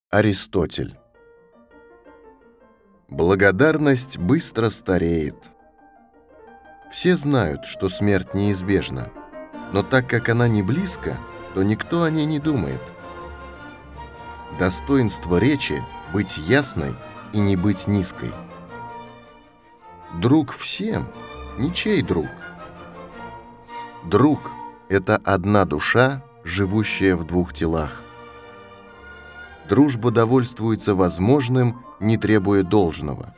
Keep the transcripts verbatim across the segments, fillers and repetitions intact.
Аристотель. Благодарность быстро стареет. Все знают, что смерть неизбежна, но так как она не близко, то никто о ней не думает. Достоинство речи — быть ясной и не быть низкой. Друг всем — ничей друг. Друг — это одна душа, живущая в двух телах. Дружба довольствуется возможным, не требуя должного.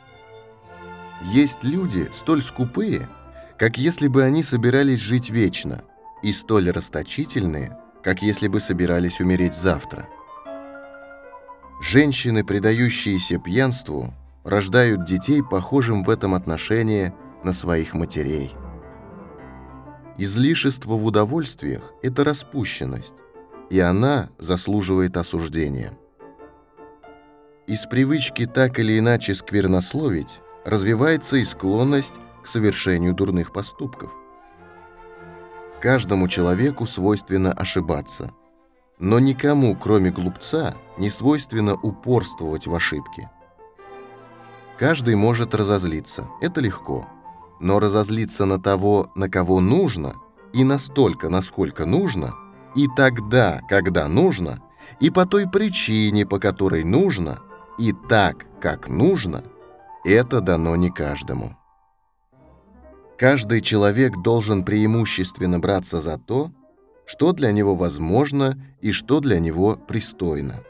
Есть люди столь скупые, как если бы они собирались жить вечно, и столь расточительные, как если бы собирались умереть завтра. Женщины, предающиеся пьянству, рождают детей, похожим в этом отношении на своих матерей. Излишество в удовольствиях – это распущенность, и она заслуживает осуждения. Из привычки так или иначе сквернословить развивается и склонность к совершению дурных поступков. Каждому человеку свойственно ошибаться, но никому, кроме глупца, не свойственно упорствовать в ошибке. Каждый может разозлиться, это легко, но разозлиться на того, на кого нужно, и настолько, насколько нужно, и тогда, когда нужно, и по той причине, по которой нужно, и так, как нужно, это дано не каждому. Каждый человек должен преимущественно браться за то, что для него возможно и что для него пристойно.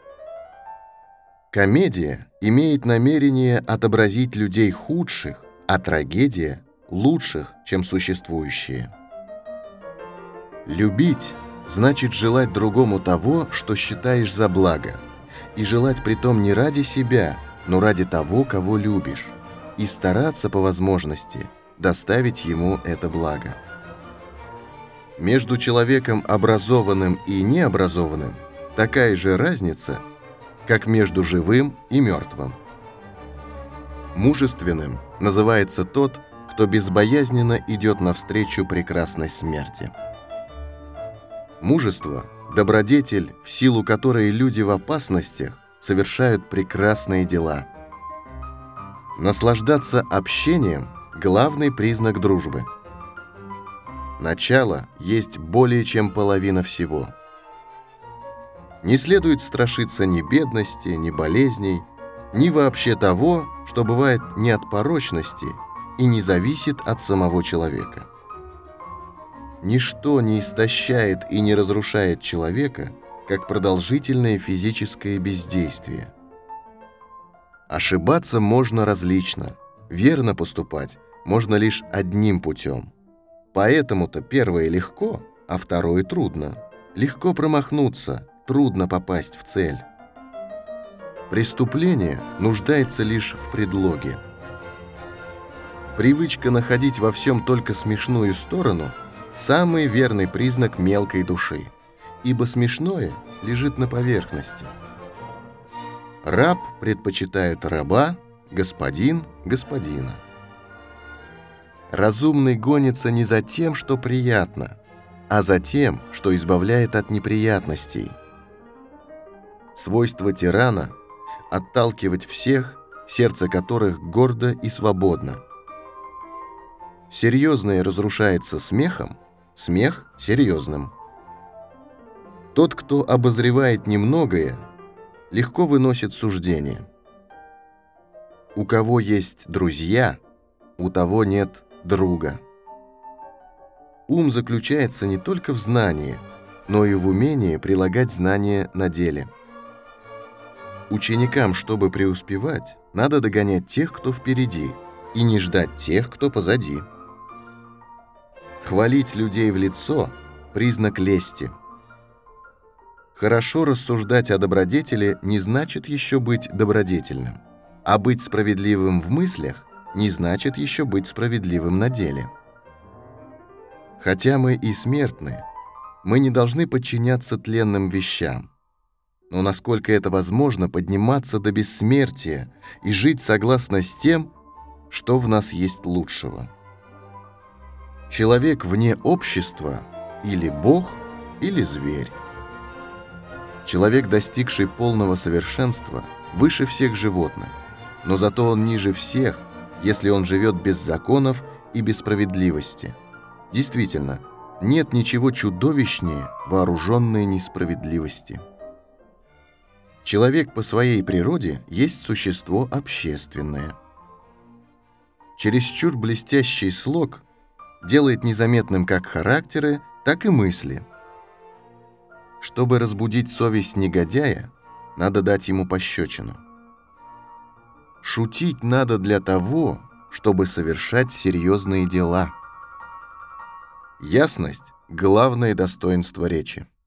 Комедия имеет намерение отобразить людей худших, а трагедия – лучших, чем существующие. Любить значит желать другому того, что считаешь за благо, и желать притом не ради себя, но ради того, кого любишь, и стараться по возможности доставить ему это благо. Между человеком образованным и необразованным такая же разница, как между живым и мертвым. Мужественным называется тот, кто безбоязненно идет навстречу прекрасной смерти. Мужество – добродетель, в силу которой люди в опасностях совершают прекрасные дела. Наслаждаться общением – главный признак дружбы. Начало есть более чем половина всего. Не следует страшиться ни бедности, ни болезней, ни вообще того, что бывает не от порочности и не зависит от самого человека. Ничто не истощает и не разрушает человека, как продолжительное физическое бездействие. Ошибаться можно различно, верно поступать можно лишь одним путем. Поэтому-то первое легко, а второе трудно. Легко промахнуться, трудно попасть в цель. Преступление нуждается лишь в предлоге. Привычка находить во всем только смешную сторону – самый верный признак мелкой души, ибо смешное лежит на поверхности. Раб предпочитает раба, господин – господина. Разумный гонится не за тем, что приятно, а за тем, что избавляет от неприятностей. Свойство тирана – отталкивать всех, сердце которых гордо и свободно. Серьезное разрушается смехом, смех – серьезным. Тот, кто обозревает немногое, легко выносит суждение. У кого есть друзья, у того нет друга. Ум заключается не только в знании, но и в умении прилагать знания на деле. Ученикам, чтобы преуспевать, надо догонять тех, кто впереди, и не ждать тех, кто позади. Хвалить людей в лицо – признак лести. Хорошо рассуждать о добродетели не значит еще быть добродетельным, а быть справедливым в мыслях не значит еще быть справедливым на деле. Хотя мы и смертны, мы не должны подчиняться тленным вещам, но насколько это возможно, подниматься до бессмертия и жить согласно с тем, что в нас есть лучшего. Человек вне общества или Бог, или зверь. Человек, достигший полного совершенства, выше всех животных, но зато он ниже всех, если он живет без законов и без справедливости. Действительно, нет ничего чудовищнее вооруженной несправедливости. Человек по своей природе есть существо общественное. Чересчур блестящий слог делает незаметным как характеры, так и мысли. Чтобы разбудить совесть негодяя, надо дать ему пощечину. Шутить надо для того, чтобы совершать серьезные дела. Ясность – главное достоинство речи.